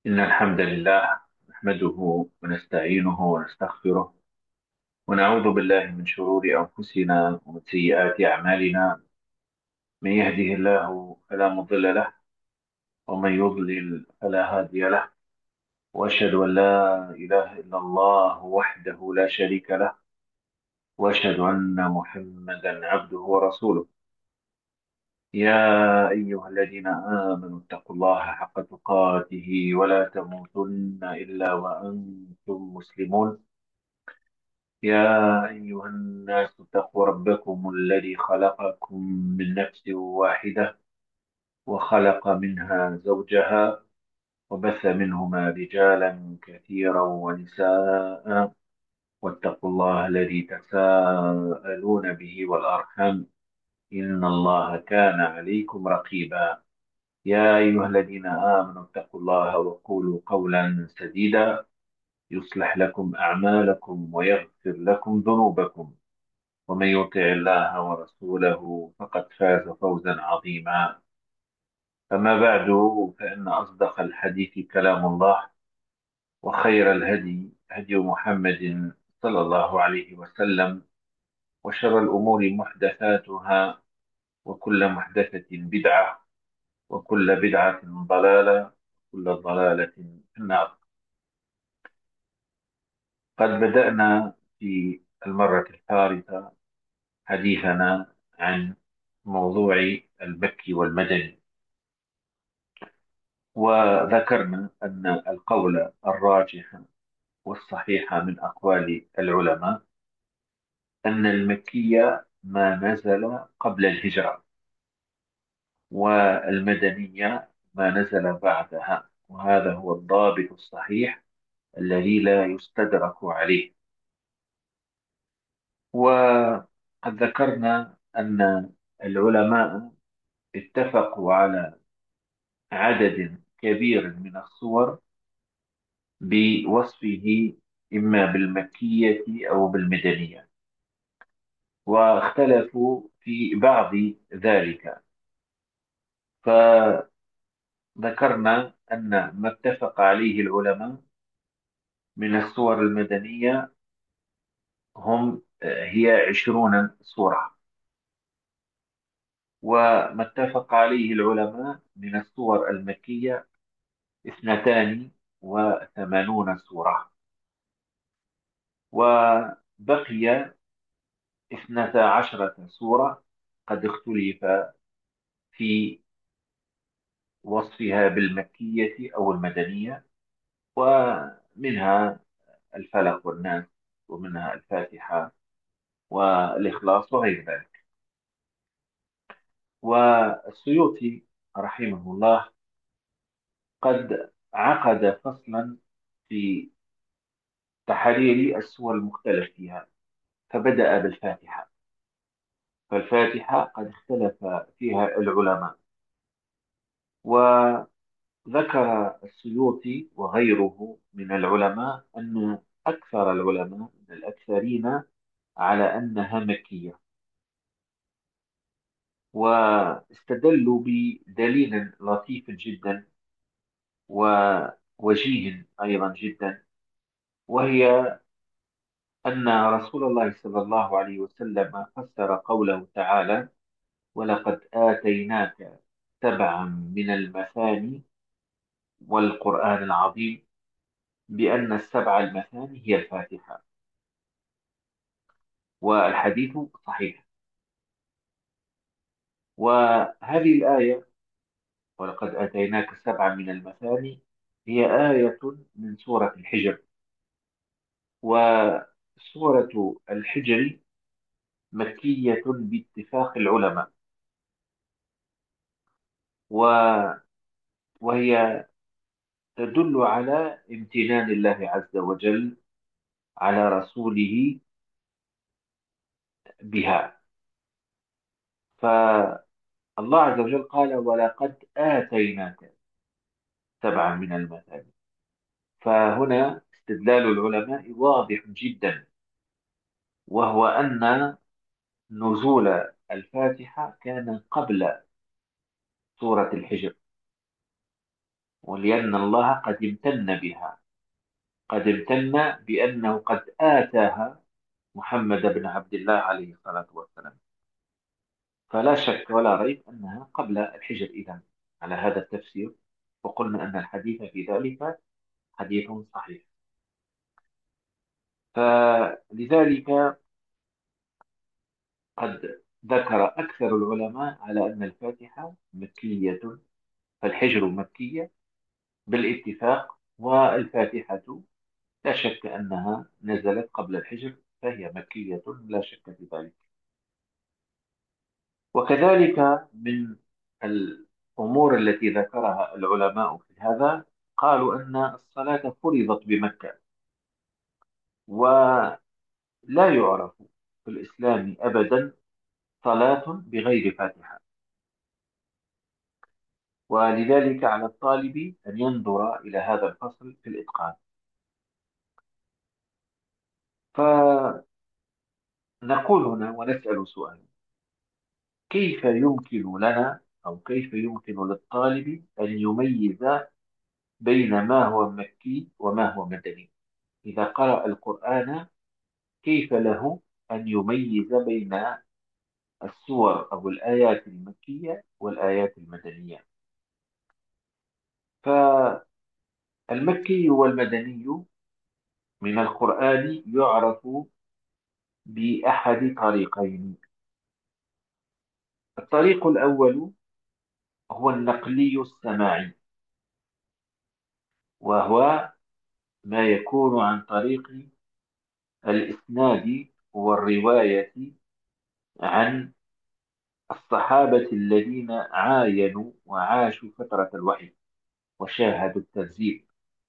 إن الحمد لله نحمده ونستعينه ونستغفره ونعوذ بالله من شرور أنفسنا ومن سيئات أعمالنا. من يهده الله فلا مضل له ومن يضلل فلا هادي له، وأشهد أن لا إله إلا الله وحده لا شريك له، وأشهد أن محمدا عبده ورسوله. يا أيها الذين آمنوا اتقوا الله حق تقاته ولا تموتن إلا وأنتم مسلمون. يا أيها الناس اتقوا ربكم الذي خلقكم من نفس واحدة، وخلق منها زوجها، وبث منهما رجالا كثيرا ونساء. واتقوا الله الذي تساءلون به والأرحام، إن الله كان عليكم رقيبا. يا أيها الذين آمنوا اتقوا الله وقولوا قولا سديدا يصلح لكم أعمالكم ويغفر لكم ذنوبكم، ومن يطع الله ورسوله فقد فاز فوزا عظيما. أما بعد، فإن أصدق الحديث كلام الله، وخير الهدي هدي محمد صلى الله عليه وسلم، وشر الأمور محدثاتها، وكل محدثة بدعة، وكل بدعة ضلالة، وكل ضلالة في النار. قد بدأنا في المرة الثالثة حديثنا عن موضوع المكي والمدني، وذكرنا أن القول الراجح والصحيح من أقوال العلماء أن المكي ما نزل قبل الهجرة، والمدنية ما نزل بعدها، وهذا هو الضابط الصحيح الذي لا يستدرك عليه. وقد ذكرنا أن العلماء اتفقوا على عدد كبير من الصور بوصفه إما بالمكية أو بالمدنية، واختلفوا في بعض ذلك. فذكرنا أن ما اتفق عليه العلماء من السور المدنية هي 20 سورة، وما اتفق عليه العلماء من السور المكية 82 سورة، وبقي 12 سورة قد اختلف في وصفها بالمكية أو المدنية، ومنها الفلق والناس، ومنها الفاتحة والإخلاص وغير ذلك. والسيوطي رحمه الله قد عقد فصلا في تحرير السور المختلف فيها، فبدأ بالفاتحة. فالفاتحة قد اختلف فيها العلماء، وذكر السيوطي وغيره من العلماء أن أكثر العلماء من الأكثرين على أنها مكية، واستدلوا بدليل لطيف جدا ووجيه أيضا جدا، وهي أن رسول الله صلى الله عليه وسلم فسر قوله تعالى: ولقد آتيناك سبعا من المثاني والقرآن العظيم، بأن السبع المثاني هي الفاتحة. والحديث صحيح. وهذه الآية ولقد آتيناك سبعا من المثاني هي آية من سورة الحجر. وسورة الحجر مكية باتفاق العلماء، و- وهي تدل على امتنان الله عز وجل على رسوله بها. فالله عز وجل قال: ولقد آتيناك سبعا من المثاني. فهنا استدلال العلماء واضح جدا، وهو أن نزول الفاتحة كان قبل سورة الحجر. ولأن الله قد امتن بها، قد امتن بأنه قد آتاها محمد بن عبد الله عليه الصلاة والسلام. فلا شك ولا ريب أنها قبل الحجر إذن، على هذا التفسير. وقلنا أن الحديث في ذلك حديث صحيح. فلذلك قد ذكر أكثر العلماء على أن الفاتحة مكية، فالحجر مكية بالاتفاق، والفاتحة لا شك أنها نزلت قبل الحجر، فهي مكية لا شك في ذلك. وكذلك من الأمور التي ذكرها العلماء في هذا، قالوا أن الصلاة فرضت بمكة، ولا يعرف في الإسلام أبدا صلاة بغير فاتحة. ولذلك على الطالب أن ينظر إلى هذا الفصل في الإتقان. فنقول هنا ونسأل سؤال: كيف يمكن لنا، أو كيف يمكن للطالب أن يميز بين ما هو مكي وما هو مدني؟ إذا قرأ القرآن كيف له أن يميز بين السور أو الآيات المكية والآيات المدنية؟ فالمكي والمدني من القرآن يعرف بأحد طريقين. الطريق الأول هو النقلي السماعي، وهو ما يكون عن طريق الإسناد والرواية عن الصحابة الذين عاينوا وعاشوا فترة الوحي وشاهدوا التنزيل.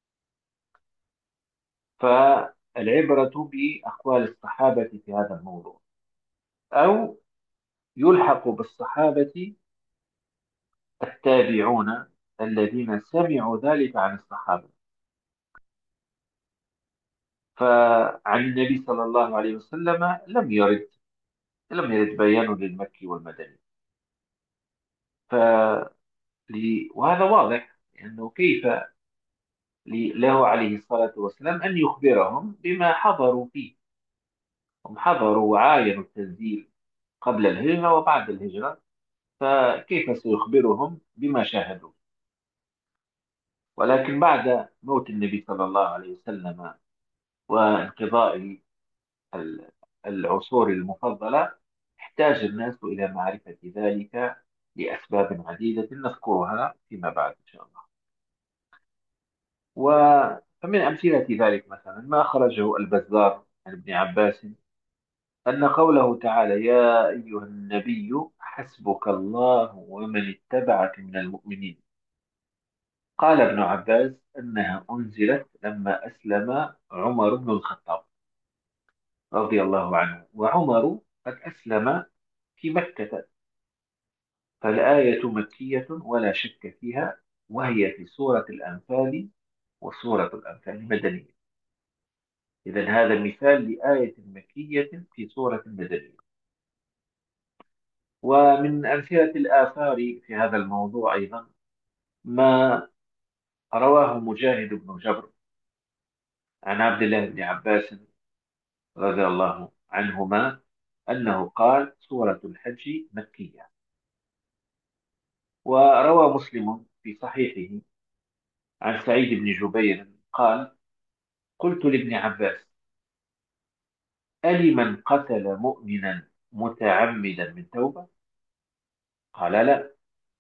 فالعبرة بأقوال الصحابة في هذا الموضوع، أو يلحق بالصحابة التابعون الذين سمعوا ذلك عن الصحابة. فعن النبي صلى الله عليه وسلم لم يرد بيان للمكي والمدني. وهذا واضح، لأنه كيف له عليه الصلاة والسلام أن يخبرهم بما حضروا فيه؟ هم حضروا وعاينوا التنزيل قبل الهجرة وبعد الهجرة، فكيف سيخبرهم بما شاهدوا؟ ولكن بعد موت النبي صلى الله عليه وسلم وانقضاء ال- العصور المفضلة، احتاج الناس إلى معرفة ذلك لأسباب عديدة نذكرها فيما بعد إن شاء الله. فمن أمثلة ذلك مثلا ما أخرجه البزار عن ابن عباس أن قوله تعالى: يا أيها النبي حسبك الله ومن اتبعك من المؤمنين. قال ابن عباس أنها أنزلت لما أسلم عمر بن الخطاب رضي الله عنه، وعمر قد أسلم في مكة، فالآية مكية ولا شك فيها، وهي في سورة الأنفال، وسورة الأنفال مدنية. إذا هذا مثال لآية مكية في سورة مدنية. ومن أمثلة الآثار في هذا الموضوع أيضا ما رواه مجاهد بن جبر عن عبد الله بن عباس رضي الله عنهما أنه قال: سورة الحج مكية. وروى مسلم في صحيحه عن سعيد بن جبير قال: قلت لابن عباس: ألي من قتل مؤمنا متعمدا من توبة؟ قال: لا.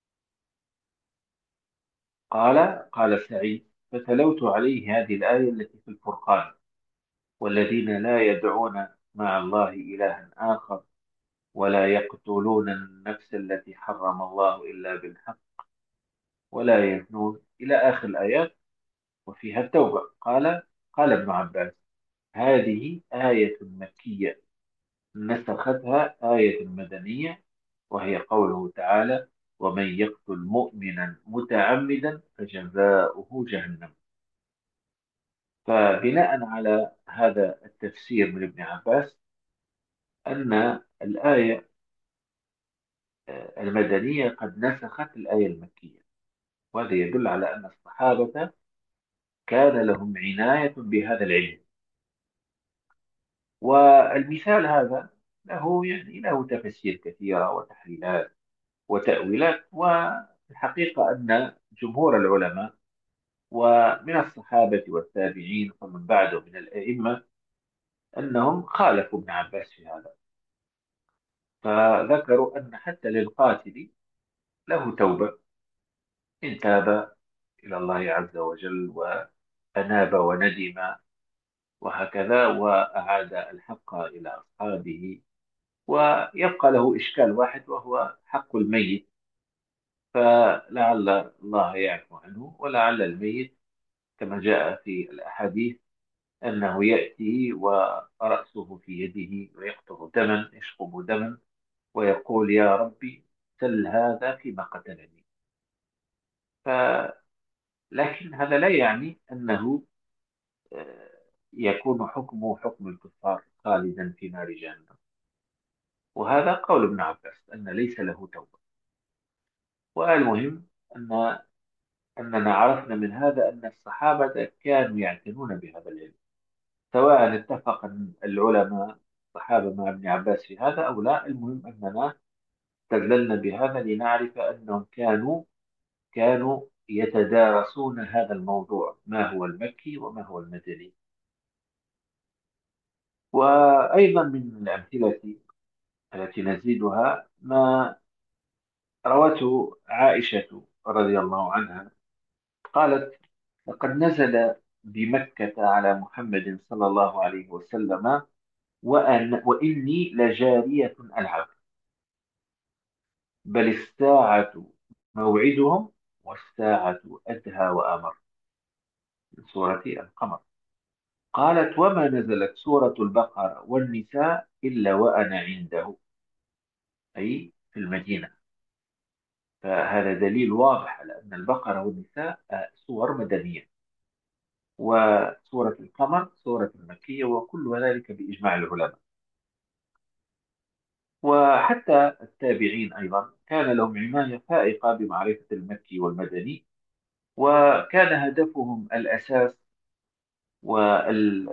قال سعيد: فتلوت عليه هذه الآية التي في الفرقان: والذين لا يدعون مع الله إلها آخر، ولا يقتلون النفس التي حرم الله إلا بالحق، ولا يزنون، إلى آخر الآيات، وفيها التوبة. قال ابن عباس: هذه آية مكية نسختها آية مدنية، وهي قوله تعالى: ومن يقتل مؤمنا متعمدا فجزاؤه جهنم. فبناء على هذا التفسير من ابن عباس، أن الآية المدنية قد نسخت الآية المكية. وهذا يدل على أن الصحابة كان لهم عناية بهذا العلم. والمثال هذا له تفاسير كثيرة وتحليلات وتأويلات. والحقيقة أن جمهور العلماء ومن الصحابة والتابعين ومن بعده من الأئمة أنهم خالفوا ابن عباس في هذا، فذكروا أن حتى للقاتل له توبة إن تاب إلى الله عز وجل وأناب وندم وهكذا وأعاد الحق إلى أصحابه. ويبقى له إشكال واحد وهو حق الميت، فلعل الله يعفو عنه، ولعل الميت كما جاء في الأحاديث أنه يأتي ورأسه في يده ويقطر دما يشقب دما ويقول يا ربي سل هذا فيما قتلني. ف... لكن هذا لا يعني أنه يكون حكمه حكم الكفار خالدا في نار جهنم. وهذا قول ابن عباس أن ليس له توبة. والمهم أن أننا عرفنا من هذا أن الصحابة كانوا يعتنون بهذا العلم، سواء اتفق العلماء الصحابة مع ابن عباس في هذا أو لا. المهم أننا استدللنا بهذا لنعرف أنهم كانوا يتدارسون هذا الموضوع، ما هو المكي وما هو المدني. وأيضا من الأمثلة التي نزيدها ما روته عائشة رضي الله عنها، قالت لقد نزل بمكة على محمد صلى الله عليه وسلم وإني لجارية ألعب، بل الساعة موعدهم والساعة أدهى وأمر، من سورة القمر. قالت وما نزلت سورة البقرة والنساء إلا وأنا عنده، أي في المدينة. فهذا دليل واضح على أن البقرة والنساء سور مدنية، وسورة القمر سورة مكية، وكل ذلك بإجماع العلماء. وحتى التابعين أيضا كان لهم عناية فائقة بمعرفة المكي والمدني، وكان هدفهم الأساس وال...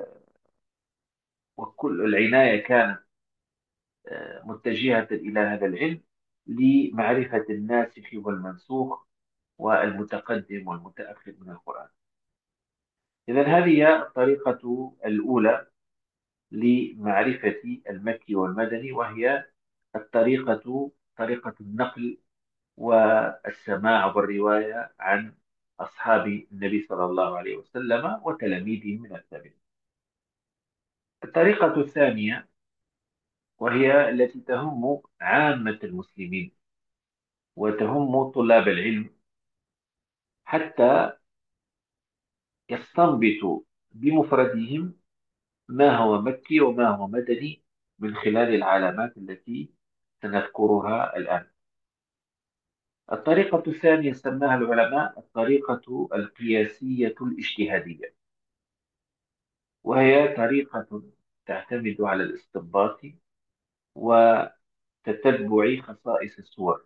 وكل العناية كانت متجهة إلى هذا العلم لمعرفة الناسخ والمنسوخ والمتقدم والمتأخر من القرآن. إذن هذه هي الطريقة الأولى لمعرفة المكي والمدني، وهي طريقة النقل والسماع والرواية عن أصحاب النبي صلى الله عليه وسلم وتلاميذه من التابعين. الطريقة الثانية وهي التي تهم عامة المسلمين وتهم طلاب العلم، حتى يستنبطوا بمفردهم ما هو مكي وما هو مدني من خلال العلامات التي سنذكرها الآن. الطريقة الثانية سماها العلماء الطريقة القياسية الاجتهادية، وهي طريقة تعتمد على الاستنباط وتتبع خصائص السور.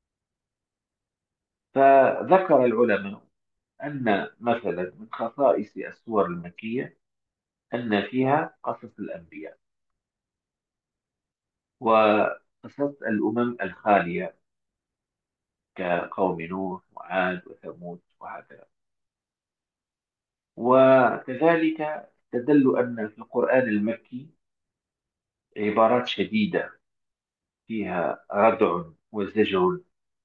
فذكر العلماء أن مثلا من خصائص السور المكية أن فيها قصص الأنبياء وقصص الأمم الخالية كقوم نوح وعاد وثمود وهكذا. وكذلك استدلوا أن في القرآن المكي عبارات شديدة فيها ردع وزجر،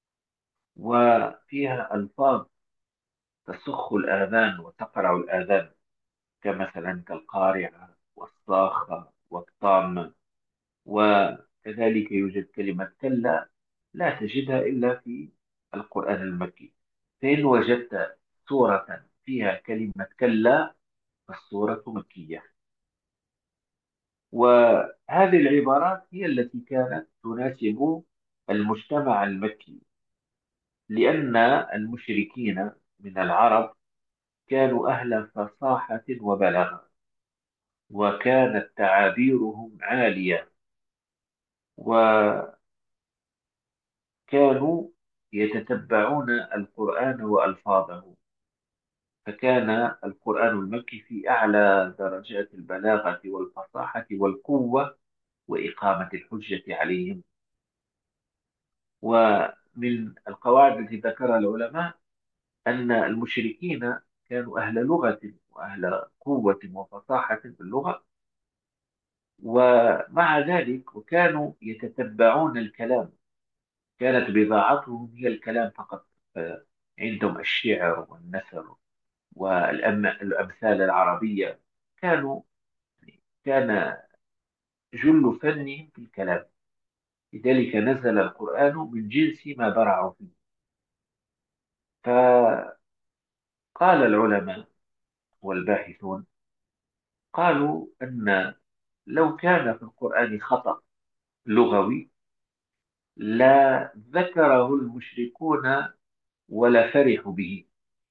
وفيها ألفاظ تسخ الآذان وتقرع الآذان، كمثلا كالقارعة والصاخة والطامة. وكذلك يوجد كلمة كلا لا تجدها إلا في القرآن المكي. فإن وجدت سورة فيها كلمة كلا فالسورة مكية. وهذه العبارات هي التي كانت تناسب المجتمع المكي، لأن المشركين من العرب كانوا أهل فصاحة وبلاغة، وكانت تعابيرهم عالية، وكانوا يتتبعون القرآن وألفاظه. فكان القرآن المكي في أعلى درجات البلاغة والفصاحة والقوة وإقامة الحجة عليهم. ومن القواعد التي ذكرها العلماء أن المشركين كانوا أهل لغة وأهل قوة وفصاحة في اللغة، ومع ذلك وكانوا يتتبعون الكلام. كانت بضاعتهم هي الكلام فقط. عندهم الشعر والنثر والأمثال العربية. كانوا كان جل فنهم في الكلام. لذلك نزل القرآن من جنس ما برعوا فيه. فقال العلماء والباحثون، قالوا أن لو كان في القرآن خطأ لغوي لا ذكره المشركون ولا فرحوا به،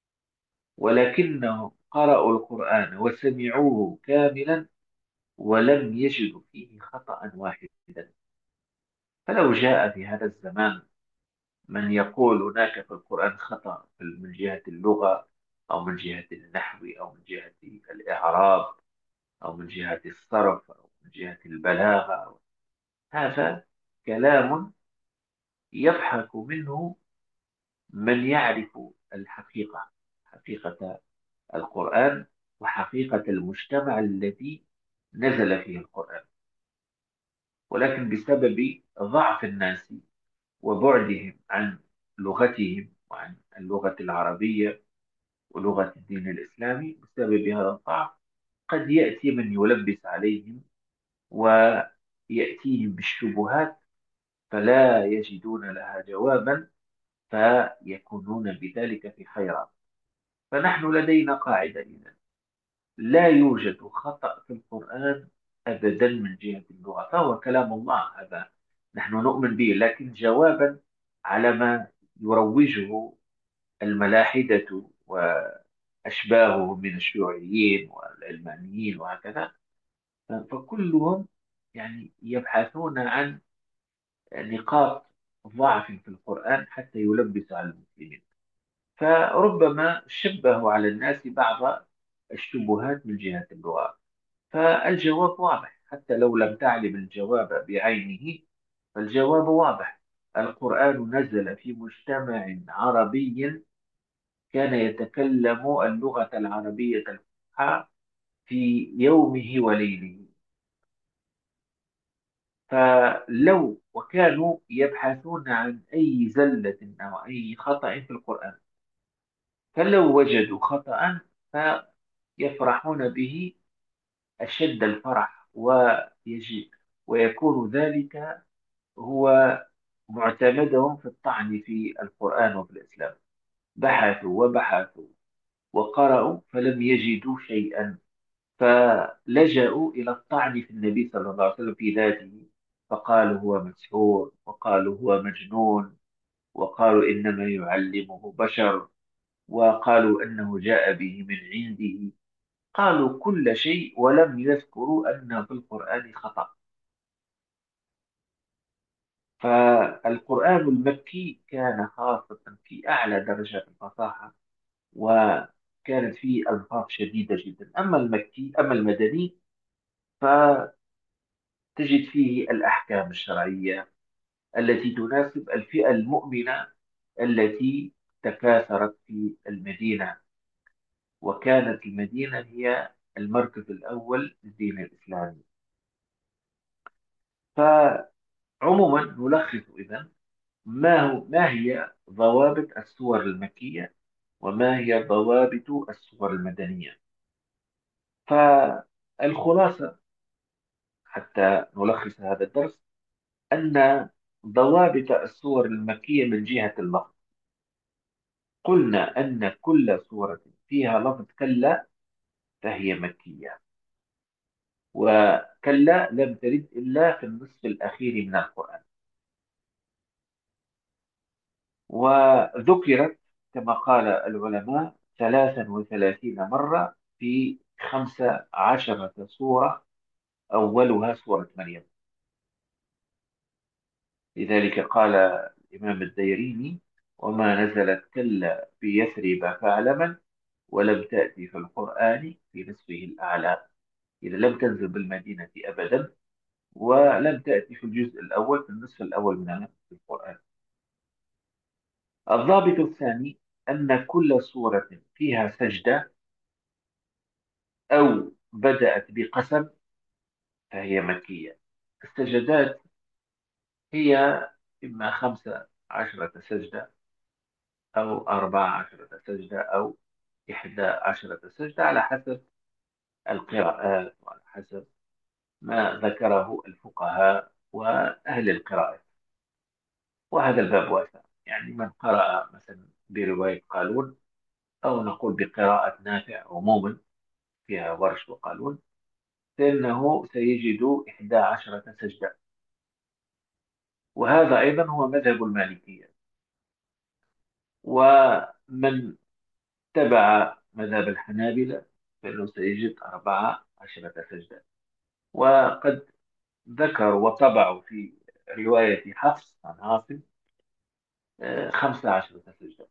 ولكنهم قرأوا القرآن وسمعوه كاملا ولم يجدوا فيه خطأ واحدا. فلو جاء في هذا الزمان من يقول هناك في القرآن خطأ من جهة اللغة أو من جهة النحو أو من جهة الإعراب أو من جهة الصرف أو من جهة البلاغة، هذا كلام يضحك منه من يعرف الحقيقة، حقيقة القرآن وحقيقة المجتمع الذي نزل فيه القرآن. ولكن بسبب ضعف الناس وبعدهم عن لغتهم وعن اللغة العربية ولغة الدين الإسلامي، بسبب هذا الضعف قد يأتي من يلبس عليهم ويأتيهم بالشبهات فلا يجدون لها جوابا، فيكونون بذلك في خيرات. فنحن لدينا قاعدة إذن: لا يوجد خطأ في القرآن أبدا من جهة اللغة، فهو كلام الله، هذا نحن نؤمن به. لكن جوابا على ما يروجه الملاحدة وأشباههم من الشيوعيين والعلمانيين وهكذا، فكلهم يعني يبحثون عن نقاط ضعف في القرآن حتى يلبسوا على المسلمين. فربما شبهوا على الناس بعض الشبهات من جهة اللغة. فالجواب واضح، حتى لو لم تعلم الجواب بعينه فالجواب واضح. القرآن نزل في مجتمع عربي كان يتكلم اللغة العربية الفصحى في يومه وليله. فلو وكانوا يبحثون عن أي زلة أو أي خطأ في القرآن، فلو وجدوا خطأ فيفرحون به أشد الفرح، ويكون ذلك هو معتمدهم في الطعن في القرآن وفي الإسلام. بحثوا وبحثوا وقرأوا فلم يجدوا شيئا، فلجأوا إلى الطعن في النبي صلى الله عليه وسلم في ذاته. فقالوا هو مسحور، وقالوا هو مجنون، وقالوا إنما يعلمه بشر، وقالوا أنه جاء به من عنده. قالوا كل شيء ولم يذكروا أن في القرآن خطأ. فالقرآن المكي كان خاصة في أعلى درجات الفصاحة، وكانت فيه ألفاظ شديدة جدا. أما المدني فتجد فيه الأحكام الشرعية التي تناسب الفئة المؤمنة التي تكاثرت في المدينة، وكانت المدينة هي المركز الأول للدين الإسلامي. فعموما نلخص إذن ما هي ضوابط السور المكية وما هي ضوابط السور المدنية. فالخلاصة حتى نلخص هذا الدرس أن ضوابط السور المكية من جهة اللفظ: قلنا أن كل سورة فيها لفظ كلا فهي مكية، وكلا لم ترد إلا في النصف الأخير من القرآن، وذكرت كما قال العلماء 33 مرة في 15 سورة، أولها سورة مريم. لذلك قال الإمام الديريني وما نزلت كلا في يثرب فاعلما ولم تأتي في القرآن في نصفه الأعلى. إذا لم تنزل بالمدينة أبدا، ولم تأتي في الجزء الأول في النصف الأول من القرآن. الضابط الثاني أن كل سورة فيها سجدة أو بدأت بقسم فهي مكية. السجدات هي إما 15 سجدة أو 14 سجدة أو 11 سجدة، على حسب القراءات وعلى حسب ما ذكره الفقهاء وأهل القراءة. وهذا الباب واسع، يعني من قرأ مثلا برواية قالون، أو نقول بقراءة نافع عموما فيها ورش وقالون، فإنه سيجد 11 سجدة. وهذا أيضا هو مذهب المالكية. ومن تبع مذهب الحنابلة فإنه سيجد 14 سجدة. وقد ذكروا وطبعوا في رواية حفص عن عاصم 15 سجدة.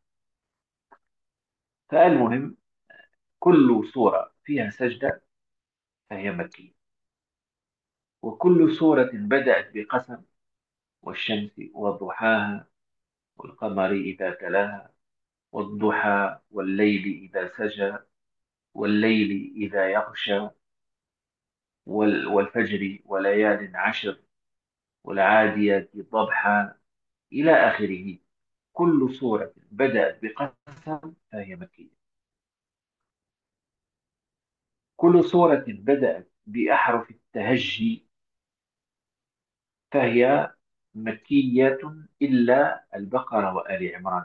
فالمهم، كل سورة فيها سجدة فهي مكية. وكل سورة بدأت بقسم، والشمس وضحاها والقمر إذا تلاها والضحى والليل إذا سجى والليل إذا يغشى والفجر وليال عشر والعاديات ضبحا إلى آخره. كل سورة بدأت بقسم فهي مكية. كل سورة بدأت بأحرف التهجي فهي مكية إلا البقرة وآل عمران.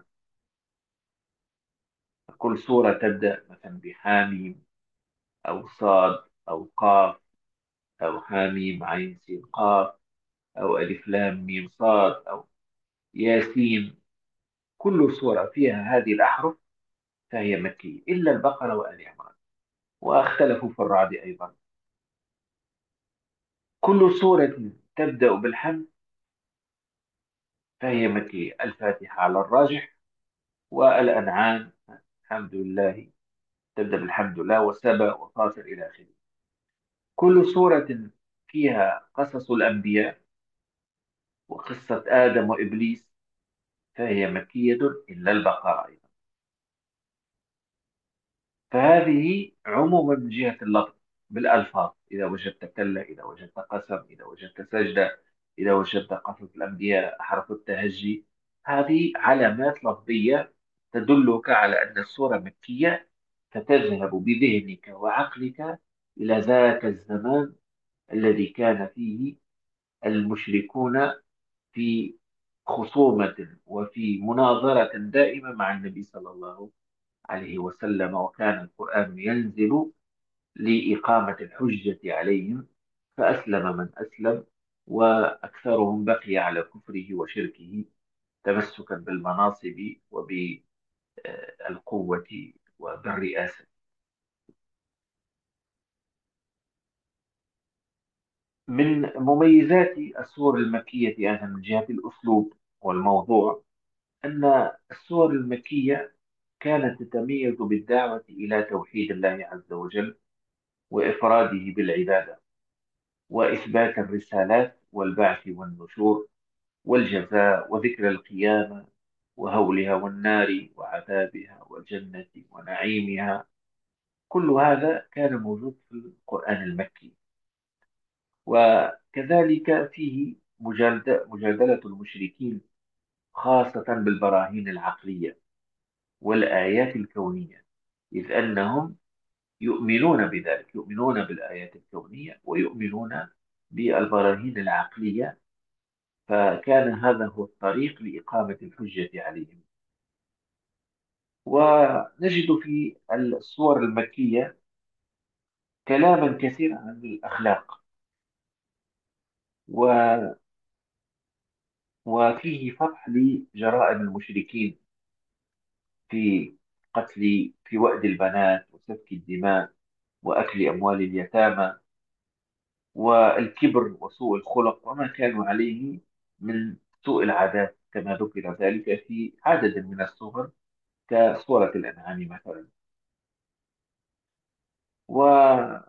كل سورة تبدأ مثلا بحاميم أو صاد أو قاف أو حاميم عين سين قاف أو ألف لام ميم صاد أو ياسين. كل سورة فيها هذه الأحرف فهي مكية إلا البقرة وآل عمران، واختلفوا في الرعد أيضا. كل سورة تبدأ بالحمد فهي مكية، الفاتحة على الراجح، والأنعام الحمد لله تبدأ بالحمد لله، وسبأ وفاطر إلى آخره. كل سورة فيها قصص الأنبياء وقصة آدم وإبليس فهي مكية إلا البقرة أيضا. فهذه عموما من جهة اللفظ بالألفاظ، إذا وجدت كلا، إذا وجدت قسم، إذا وجدت سجدة، إذا وجدت قصص الأنبياء، حرف التهجي، هذه علامات لفظية تدلك على أن السورة مكية. فتذهب بذهنك وعقلك إلى ذاك الزمان الذي كان فيه المشركون في خصومة وفي مناظرة دائمة مع النبي صلى الله عليه وسلم، وكان القرآن ينزل لإقامة الحجة عليهم. فأسلم من أسلم، وأكثرهم بقي على كفره وشركه تمسكا بالمناصب وبالقوة وبالرئاسة. من مميزات السور المكية أيضا من جهة الأسلوب والموضوع أن السور المكية كانت تتميز بالدعوة إلى توحيد الله عز وجل وإفراده بالعبادة، وإثبات الرسالات والبعث والنشور والجزاء وذكر القيامة وهولها والنار وعذابها والجنة ونعيمها. كل هذا كان موجود في القرآن المكي. وكذلك فيه مجادلة المشركين خاصة بالبراهين العقلية والآيات الكونية، إذ أنهم يؤمنون بذلك، يؤمنون بالآيات الكونية ويؤمنون بالبراهين العقلية. فكان هذا هو الطريق لإقامة الحجة عليهم. ونجد في السور المكية كلاما كثيرا عن الأخلاق، و... وفيه فضح لجرائم المشركين في في وأد البنات وسفك الدماء وأكل أموال اليتامى والكبر وسوء الخلق وما كانوا عليه من سوء العادات كما ذكر ذلك في عدد من السور كسورة الأنعام مثلا. ومن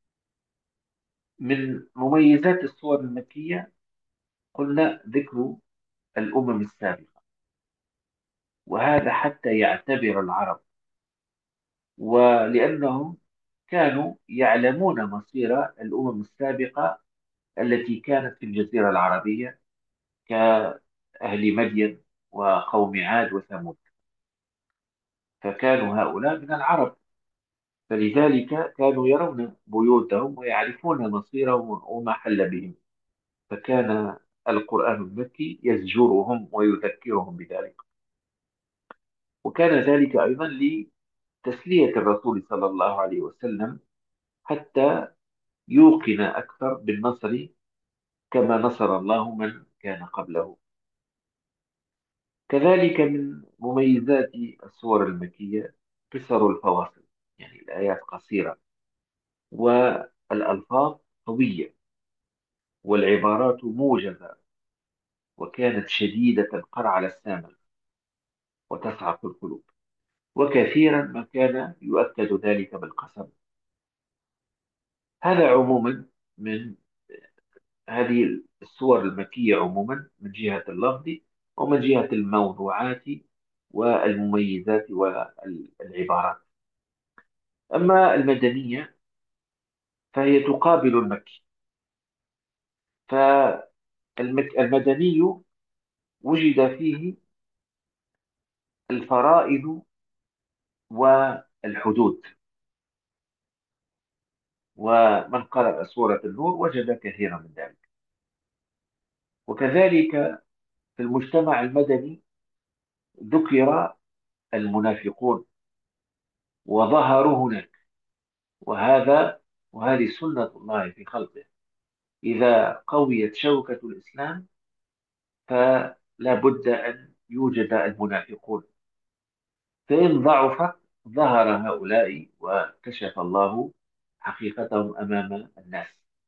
مميزات السور المكية قلنا ذكر الأمم السابقة، وهذا حتى يعتبر العرب، ولأنهم كانوا يعلمون مصير الأمم السابقة التي كانت في الجزيرة العربية كأهل مدين وقوم عاد وثمود، فكانوا هؤلاء من العرب، فلذلك كانوا يرون بيوتهم ويعرفون مصيرهم وما حل بهم، فكان القرآن المكي يزجرهم ويذكرهم بذلك. وكان ذلك أيضا لتسلية الرسول صلى الله عليه وسلم حتى يوقن أكثر بالنصر كما نصر الله من كان قبله. كذلك من مميزات السور المكية قصر الفواصل، يعني الآيات قصيرة والألفاظ قوية والعبارات موجزة، وكانت شديدة القرع على السامع وتصعق القلوب، وكثيرا ما كان يؤكد ذلك بالقسم. هذا عموما من هذه السور المكية عموما من جهة اللفظ ومن جهة الموضوعات والمميزات والعبارات. أما المدنية فهي تقابل المكي. فالمدني وجد فيه الفرائض والحدود، ومن قرأ سورة النور وجد كثيرا من ذلك. وكذلك في المجتمع المدني ذكر المنافقون وظهروا هناك، وهذه سنة الله في خلقه. إذا قويت شوكة الإسلام فلا بد أن يوجد المنافقون، فإن ضعف ظهر هؤلاء وكشف الله حقيقتهم أمام الناس.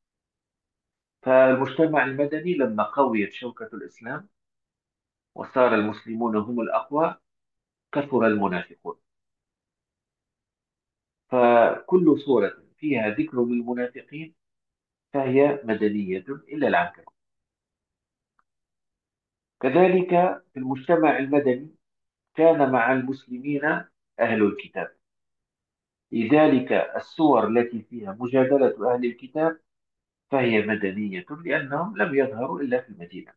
فالمجتمع المدني لما قويت شوكة الإسلام وصار المسلمون هم الأقوى كثر المنافقون. فكل سورة فيها ذكر للمنافقين فهي مدنية إلا العنكبوت. كذلك في المجتمع المدني كان مع المسلمين أهل الكتاب، لذلك السور التي فيها مجادلة أهل الكتاب فهي مدنية لأنهم لم يظهروا إلا في المدينة.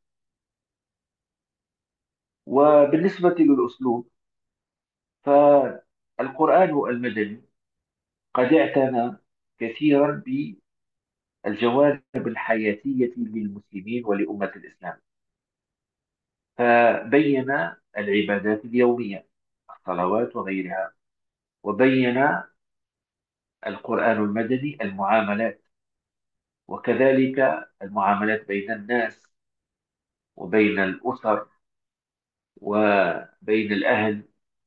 وبالنسبة للأسلوب فالقرآن المدني قد اعتنى كثيرا بالجوانب الحياتية للمسلمين ولأمة الإسلام، فبين العبادات اليومية، الصلوات وغيرها، وبين القرآن المدني المعاملات، وكذلك المعاملات بين الناس وبين الأسر وبين الأهل،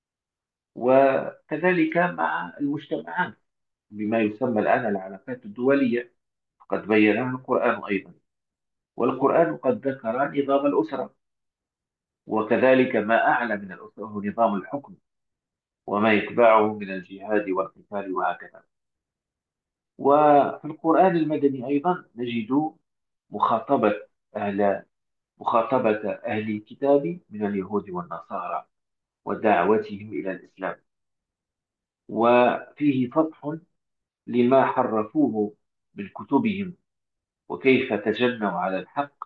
وكذلك مع المجتمعات بما يسمى الآن العلاقات الدولية، قد بينها القرآن أيضا. والقرآن قد ذكر نظام الأسرة، وكذلك ما أعلى من الأسرة هو نظام الحكم وما يتبعه من الجهاد والقتال وهكذا. وفي القرآن المدني أيضا نجد مخاطبة أهل مخاطبة أهل الكتاب من اليهود والنصارى ودعوتهم إلى الإسلام، وفيه فتح لما حرفوه من كتبهم وكيف تجنوا على الحق.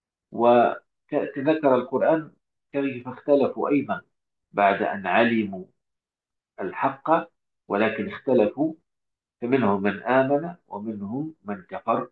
وتذكر القرآن كيف اختلفوا أيضا بعد أن علموا الحق، ولكن اختلفوا، فمنهم من آمن ومنهم من كفر.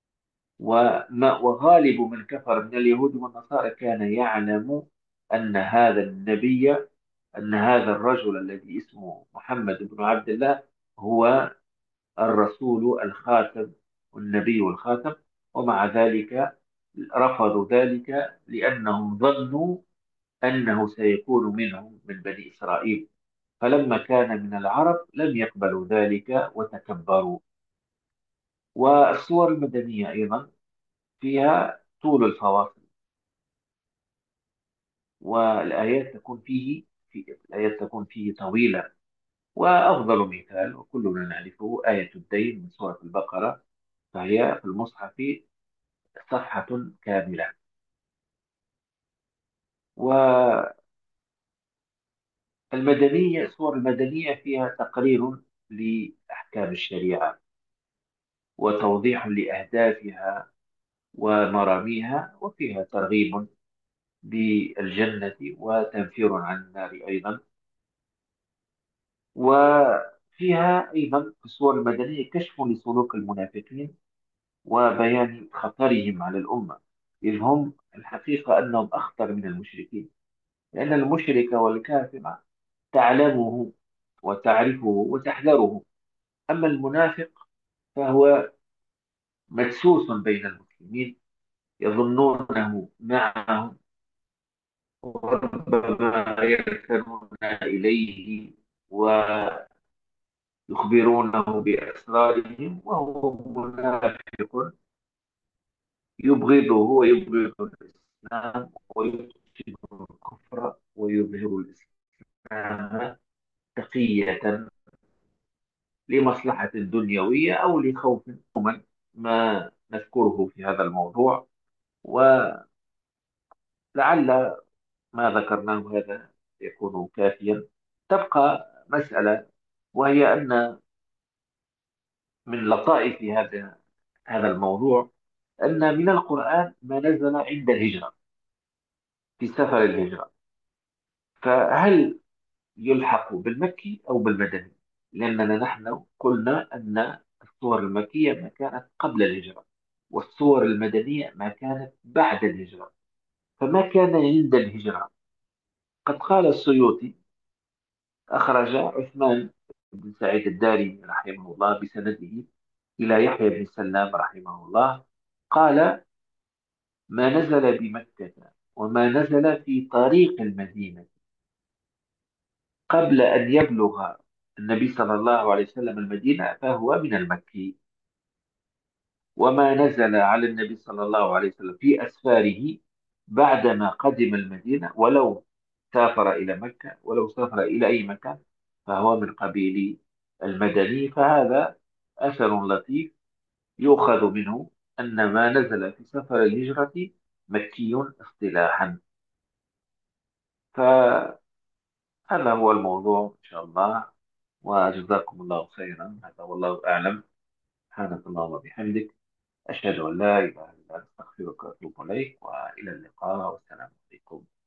وغالب من كفر من اليهود والنصارى كان يعلم أن هذا النبي، أن هذا الرجل الذي اسمه محمد بن عبد الله هو الرسول الخاتم والنبي الخاتم. ومع ذلك رفضوا ذلك لأنهم ظنوا أنه سيكون منهم من بني إسرائيل، فلما كان من العرب لم يقبلوا ذلك وتكبروا. والصور المدنية أيضا فيها طول الفواصل، والآيات تكون فيه الآيات تكون فيه طويلة. وأفضل مثال وكلنا نعرفه آية الدين من سورة البقرة، فهي في المصحف صفحة كاملة. السور المدنية فيها تقرير لأحكام الشريعة، وتوضيح لأهدافها ومراميها، وفيها ترغيب بالجنة وتنفير عن النار أيضا. وفيها أيضا في السور المدنية كشف لسلوك المنافقين وبيان خطرهم على الأمة، إذ هم الحقيقة أنهم أخطر من المشركين، لأن المشرك والكافر تعلمه وتعرفه وتحذره، أما المنافق فهو مدسوس بين المسلمين، يظنونه معهم، وربما يركنون إليه ويخبرونه بأسرارهم، وهو منافق يبغضه ويبغض الإسلام ويبغض الكفر ويظهر الإسلام تقية لمصلحة دنيوية أو لخوف عموما. ما نذكره في هذا الموضوع، ولعل ما ذكرناه هذا يكون كافيا. تبقى مسألة، وهي أن من لطائف هذا الموضوع أن من القرآن ما نزل عند الهجرة، في سفر الهجرة، فهل يلحق بالمكي أو بالمدني؟ لأننا نحن قلنا أن الصور المكية ما كانت قبل الهجرة، والصور المدنية ما كانت بعد الهجرة، فما كان عند الهجرة. قد قال السيوطي، أخرج عثمان بن سعيد الدارمي رحمه الله بسنده إلى يحيى بن سلام رحمه الله، قال: ما نزل بمكة وما نزل في طريق المدينة قبل أن يبلغ النبي صلى الله عليه وسلم المدينة فهو من المكي، وما نزل على النبي صلى الله عليه وسلم في أسفاره بعدما قدم المدينة، ولو سافر إلى أي مكان، فهو من قبيل المدني. فهذا أثر لطيف يؤخذ منه أن ما نزل في سفر الهجرة مكي اصطلاحا. فهذا هو الموضوع إن شاء الله، وجزاكم الله خيرا. هذا والله أعلم. سبحانك اللهم وبحمدك، أشهد أن لا إله إلا أنت، أستغفرك وأتوب إليك، وإلى اللقاء، والسلام عليكم.